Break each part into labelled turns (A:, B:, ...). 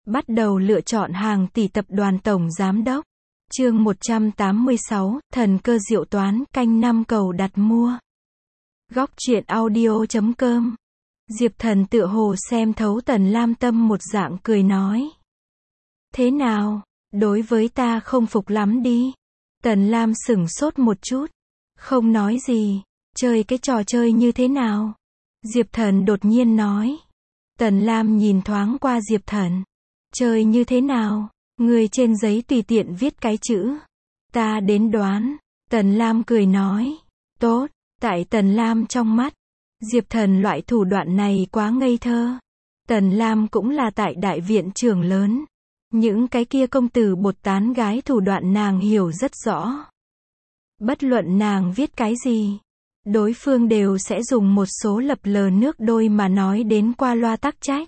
A: Bắt đầu lựa chọn hàng tỷ tập đoàn tổng giám đốc. Chương 186, thần cơ diệu toán, canh 5 cầu đặt mua. Góc truyện audio.com. Diệp Thần tựa hồ xem thấu Tần Lam tâm một dạng cười nói. Thế nào, đối với ta không phục lắm đi. Tần Lam sửng sốt một chút. Không nói gì, chơi cái trò chơi như thế nào? Diệp Thần đột nhiên nói. Tần Lam nhìn thoáng qua Diệp Thần. Chơi như thế nào? Người trên giấy tùy tiện viết cái chữ. Ta đến đoán. Tần Lam cười nói. Tốt, tại Tần Lam trong mắt. Diệp Thần loại thủ đoạn này quá ngây thơ. Tần Lam cũng là tại đại viện trưởng lớn. Những cái kia công tử bột tán gái thủ đoạn nàng hiểu rất rõ. Bất luận nàng viết cái gì, đối phương đều sẽ dùng một số lập lờ nước đôi mà nói đến qua loa tắc trách.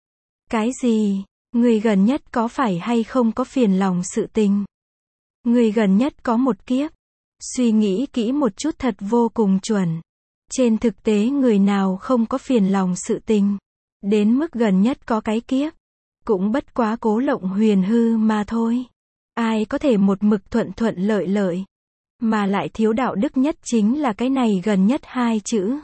A: Cái gì? Người gần nhất có phải hay không có phiền lòng sự tình? Người gần nhất có một kiếp. Suy nghĩ kỹ một chút thật vô cùng chuẩn. Trên thực tế người nào không có phiền lòng sự tình. Đến mức gần nhất có cái kiếp. Cũng bất quá cố lộng huyền hư mà thôi. Ai có thể một mực thuận thuận lợi lợi. Mà lại thiếu đạo đức nhất chính là cái này gần nhất hai chữ.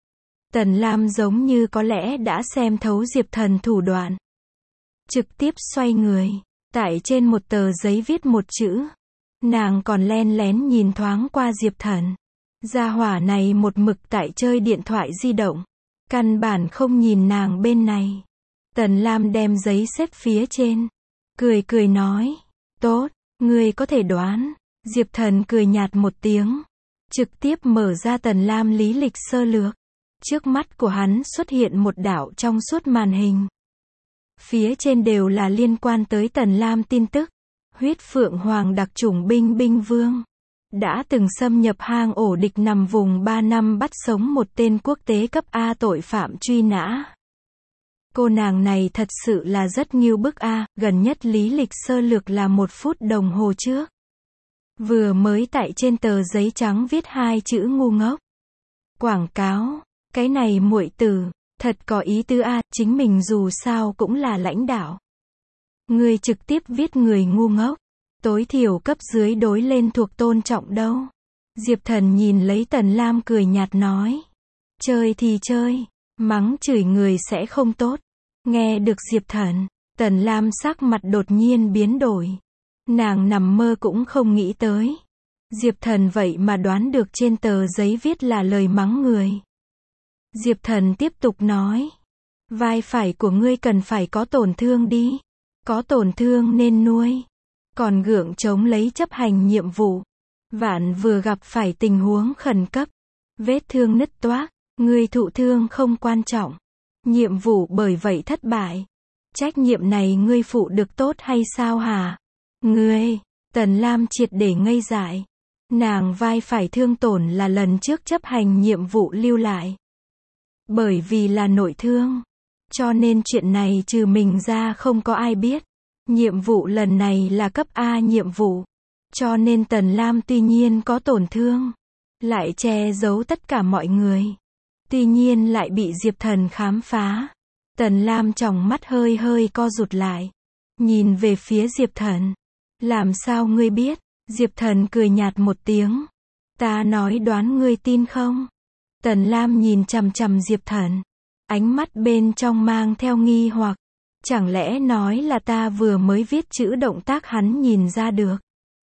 A: Tần Lam giống như có lẽ đã xem thấu Diệp Thần thủ đoạn. Trực tiếp xoay người, tại trên một tờ giấy viết một chữ. Nàng còn len lén nhìn thoáng qua Diệp Thần. Gia hỏa này một mực tại chơi điện thoại di động. Căn bản không nhìn nàng bên này. Tần Lam đem giấy xếp phía trên. Cười nói. Tốt, ngươi có thể đoán. Diệp Thần cười nhạt một tiếng. Trực tiếp mở ra Tần Lam lý lịch sơ lược. Trước mắt của hắn xuất hiện một đảo trong suốt màn hình. Phía trên đều là liên quan tới Tần Lam tin tức. Huyết Phượng Hoàng đặc chủng binh vương. Đã từng xâm nhập hang ổ địch nằm vùng 3 năm bắt sống một tên quốc tế cấp A tội phạm truy nã. Cô nàng này thật sự là rất nghiêu bức a, gần nhất lý lịch sơ lược là 1 phút đồng hồ trước. Vừa mới tại trên tờ giấy trắng viết 2 chữ ngu ngốc. Quảng cáo, cái này muội tử, thật có ý tứ a, chính mình dù sao cũng là lãnh đạo. Người trực tiếp viết người ngu ngốc, tối thiểu cấp dưới đối lên thuộc tôn trọng đâu. Diệp Thần nhìn lấy Tần Lam cười nhạt nói. Chơi thì chơi, mắng chửi người sẽ không tốt. Nghe được Diệp Thần, Tần Lam sắc mặt đột nhiên biến đổi. Nàng nằm mơ cũng không nghĩ tới. Diệp Thần vậy mà đoán được trên tờ giấy viết là lời mắng người. Diệp Thần tiếp tục nói. Vai phải của ngươi cần phải có tổn thương đi. Có tổn thương nên nuôi. Còn gượng chống lấy chấp hành nhiệm vụ. Vạn vừa gặp phải tình huống khẩn cấp. Vết thương nứt toác. Ngươi thụ thương không quan trọng. Nhiệm vụ bởi vậy thất bại. Trách nhiệm này ngươi phụ được tốt hay sao hả? Ngươi, Tần Lam triệt để ngây dại. Nàng vai phải thương tổn là lần trước chấp hành nhiệm vụ lưu lại. Bởi vì là nội thương. Cho nên chuyện này trừ mình ra không có ai biết. Nhiệm vụ lần này là cấp A nhiệm vụ. Cho nên Tần Lam tuy nhiên có tổn thương. Lại che giấu tất cả mọi người. Tuy nhiên lại bị Diệp Thần khám phá. Tần Lam tròng mắt hơi co rụt lại. Nhìn về phía Diệp Thần. Làm sao ngươi biết? Diệp Thần cười nhạt một tiếng. Ta nói đoán ngươi tin không? Tần Lam nhìn chằm chằm Diệp Thần. Ánh mắt bên trong mang theo nghi hoặc. Chẳng lẽ nói là ta vừa mới viết chữ động tác hắn nhìn ra được?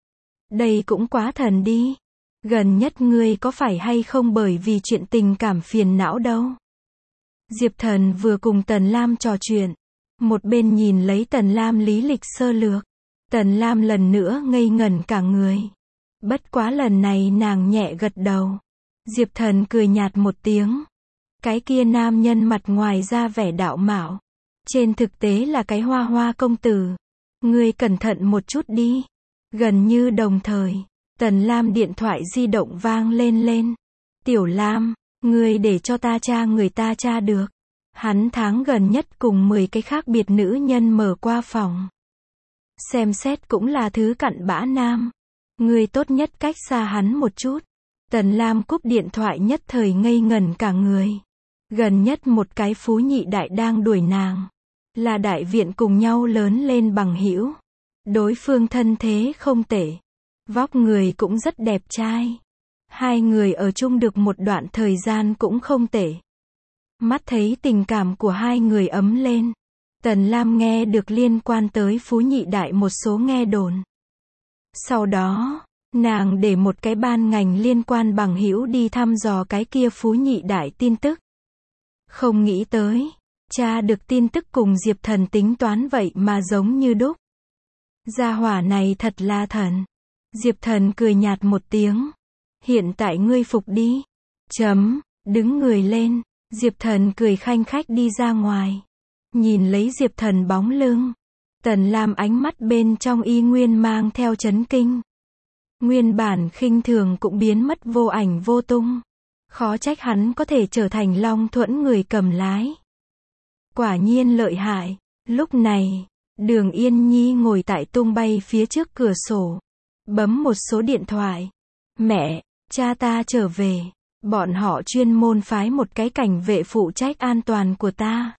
A: Đây cũng quá thần đi. Gần nhất ngươi có phải hay không bởi vì chuyện tình cảm phiền não đâu? Diệp Thần vừa cùng Tần Lam trò chuyện. Một bên nhìn lấy Tần Lam lý lịch sơ lược. Tần Lam lần nữa ngây ngẩn cả người. Bất quá lần này nàng nhẹ gật đầu. Diệp Thần cười nhạt một tiếng. Cái kia nam nhân mặt ngoài ra vẻ đạo mạo. Trên thực tế là cái hoa hoa công tử. Ngươi cẩn thận một chút đi. Gần như đồng thời. Tần Lam điện thoại di động vang lên. Tiểu Lam, ngươi để cho ta tra người ta tra được. Hắn tháng gần nhất cùng 10 cái khác biệt nữ nhân mở qua phòng. Xem xét cũng là thứ cặn bã nam. Ngươi tốt nhất cách xa hắn một chút. Tần Lam cúp điện thoại nhất thời ngây ngẩn cả người. Gần nhất một cái phú nhị đại đang đuổi nàng. Là đại viện cùng nhau lớn lên bằng hữu. Đối phương thân thế không tệ. Vóc người cũng rất đẹp trai. Hai người ở chung được một đoạn thời gian cũng không tệ. Mắt thấy tình cảm của hai người ấm lên. Tần Lam nghe được liên quan tới Phú Nhị Đại một số nghe đồn. Sau đó, nàng để một cái ban ngành liên quan bằng hữu đi thăm dò cái kia Phú Nhị Đại tin tức. Không nghĩ tới, tra được tin tức cùng Diệp Thần tính toán vậy mà giống như đúc. Gia hỏa này thật là thần. Diệp Thần cười nhạt một tiếng. Hiện tại ngươi phục đi. Đứng người lên. Diệp Thần cười khanh khách đi ra ngoài. Nhìn lấy Diệp Thần bóng lưng. Tần Lam ánh mắt bên trong y nguyên mang theo chấn kinh. Nguyên bản khinh thường cũng biến mất vô ảnh vô tung. Khó trách hắn có thể trở thành Long Thuẫn người cầm lái. Quả nhiên lợi hại. Lúc này, Đường Yên Nhi ngồi tại tung bay phía trước cửa sổ. Bấm một số điện thoại. Mẹ, cha ta trở về. Bọn họ chuyên môn phái một cái cảnh vệ phụ trách an toàn của ta.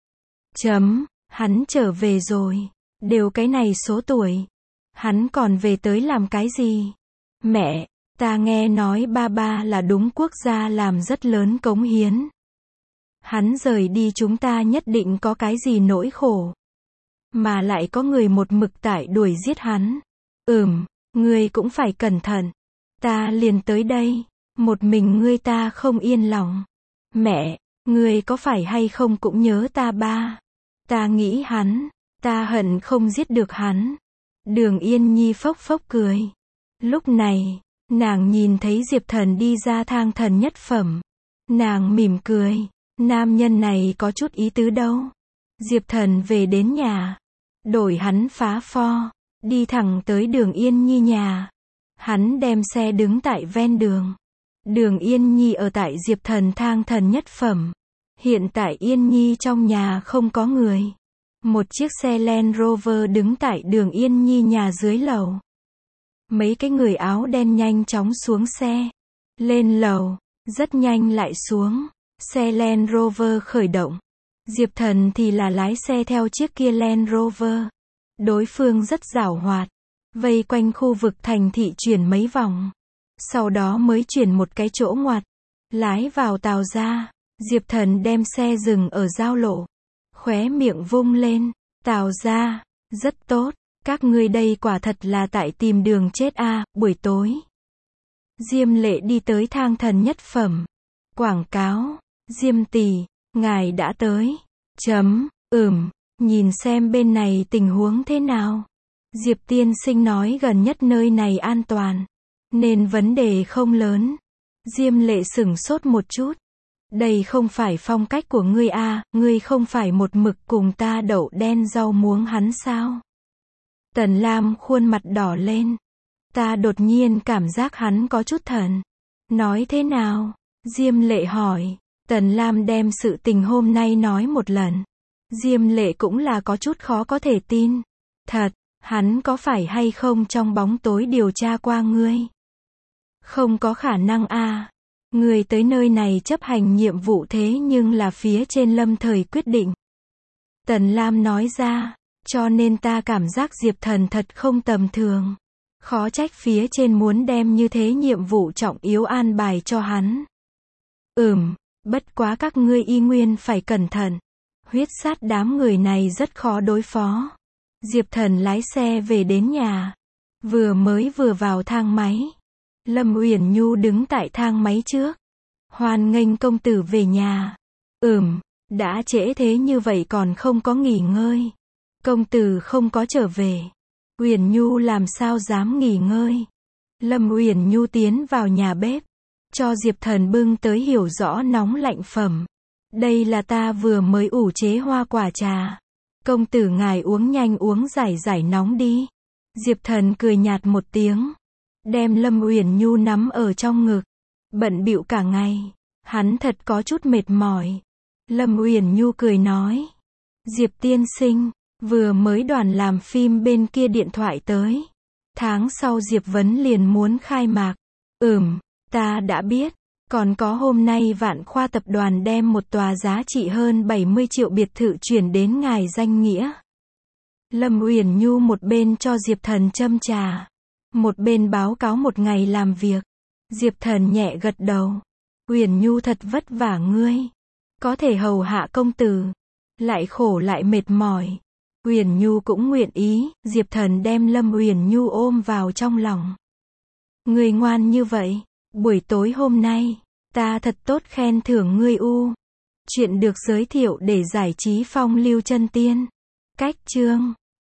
A: Hắn trở về rồi. Đều cái này số tuổi. Hắn còn về tới làm cái gì? Mẹ, ta nghe nói ba ba là đúng quốc gia làm rất lớn cống hiến. Hắn rời đi chúng ta nhất định có cái gì nỗi khổ. Mà lại có người một mực tại đuổi giết hắn. Ngươi cũng phải cẩn thận. Ta liền tới đây. Một mình ngươi ta không yên lòng. Mẹ, ngươi có phải hay không cũng nhớ ta ba. Ta nghĩ hắn. Ta hận không giết được hắn. Đường Yên Nhi phốc phốc cười. Lúc này, nàng nhìn thấy Diệp Thần đi ra thang thần nhất phẩm. Nàng mỉm cười. Nam nhân này có chút ý tứ đâu. Diệp Thần về đến nhà. Đổi hắn phá pho. Đi thẳng tới Đường Yên Nhi nhà. Hắn đem xe đứng tại ven đường. Đường Yên Nhi ở tại Diệp Thần thang thần nhất phẩm. Hiện tại Yên Nhi trong nhà không có người. Một chiếc xe Land Rover đứng tại Đường Yên Nhi nhà dưới lầu. Mấy cái người áo đen nhanh chóng xuống xe. Lên lầu. Rất nhanh lại xuống. Xe Land Rover khởi động. Diệp Thần thì là lái xe theo chiếc kia Land Rover. Đối phương rất giảo hoạt. Vây quanh khu vực thành thị chuyển mấy vòng. Sau đó mới chuyển một cái chỗ ngoặt. Lái vào Tào gia. Diệp Thần đem xe dừng ở giao lộ. Khóe miệng vung lên. Tào gia, rất tốt. Các ngươi đây quả thật là tại tìm đường chết a. Buổi tối. Diêm Lệ đi tới thang thần nhất phẩm. Quảng cáo. Diêm tỷ, ngài đã tới. Nhìn xem bên này tình huống thế nào. Diệp tiên sinh nói gần nhất nơi này an toàn. Nên vấn đề không lớn. Diêm Lệ sửng sốt một chút. Đây không phải phong cách của ngươi a, ngươi không phải một mực cùng ta đậu đen rau muống hắn sao? Tần Lam khuôn mặt đỏ lên. Ta đột nhiên cảm giác hắn có chút thần. Nói thế nào? Diêm Lệ hỏi. Tần Lam đem sự tình hôm nay nói một lần. Diêm Lệ cũng là có chút khó có thể tin. Thật, hắn có phải hay không trong bóng tối điều tra qua ngươi? Không có khả năng a. Ngươi tới nơi này chấp hành nhiệm vụ thế nhưng là phía trên lâm thời quyết định. Tần Lam nói ra, cho nên ta cảm giác Diệp Thần thật không tầm thường. Khó trách phía trên muốn đem như thế nhiệm vụ trọng yếu an bài cho hắn. Bất quá các ngươi y nguyên phải cẩn thận. Huyết sát đám người này rất khó đối phó. Diệp Thần lái xe về đến nhà. Vừa vào thang máy. Lâm Uyển Nhu đứng tại thang máy trước. Hoan nghênh công tử về nhà. Đã trễ thế như vậy còn không có nghỉ ngơi. Công tử không có trở về. Uyển Nhu làm sao dám nghỉ ngơi. Lâm Uyển Nhu tiến vào nhà bếp. Cho Diệp Thần bưng tới hiểu rõ nóng lạnh phẩm. Đây là ta vừa mới ủ chế hoa quả trà. Công tử ngài uống nhanh uống giải nóng đi. Diệp Thần cười nhạt một tiếng. Đem Lâm Uyển Nhu nắm ở trong ngực. Bận bịu cả ngày. Hắn thật có chút mệt mỏi. Lâm Uyển Nhu cười nói. Diệp tiên sinh, vừa mới đoàn làm phim bên kia điện thoại tới. Tháng sau Diệp Vấn liền muốn khai mạc. Ta đã biết. Còn có hôm nay Vạn Khoa tập đoàn đem một tòa giá trị hơn 70 triệu biệt thự chuyển đến ngài danh nghĩa. Lâm Uyển Nhu một bên cho Diệp Thần châm trà, một bên báo cáo một ngày làm việc. Diệp Thần nhẹ gật đầu. Uyển Nhu thật vất vả ngươi. Có thể hầu hạ công tử. Lại khổ lại mệt mỏi. Uyển Nhu cũng nguyện ý. Diệp Thần đem Lâm Uyển Nhu ôm vào trong lòng. Ngươi ngoan như vậy. Buổi tối hôm nay, ta thật tốt khen thưởng ngươi u. Chuyện được giới thiệu để giải trí phong lưu chân tiên. Cách chương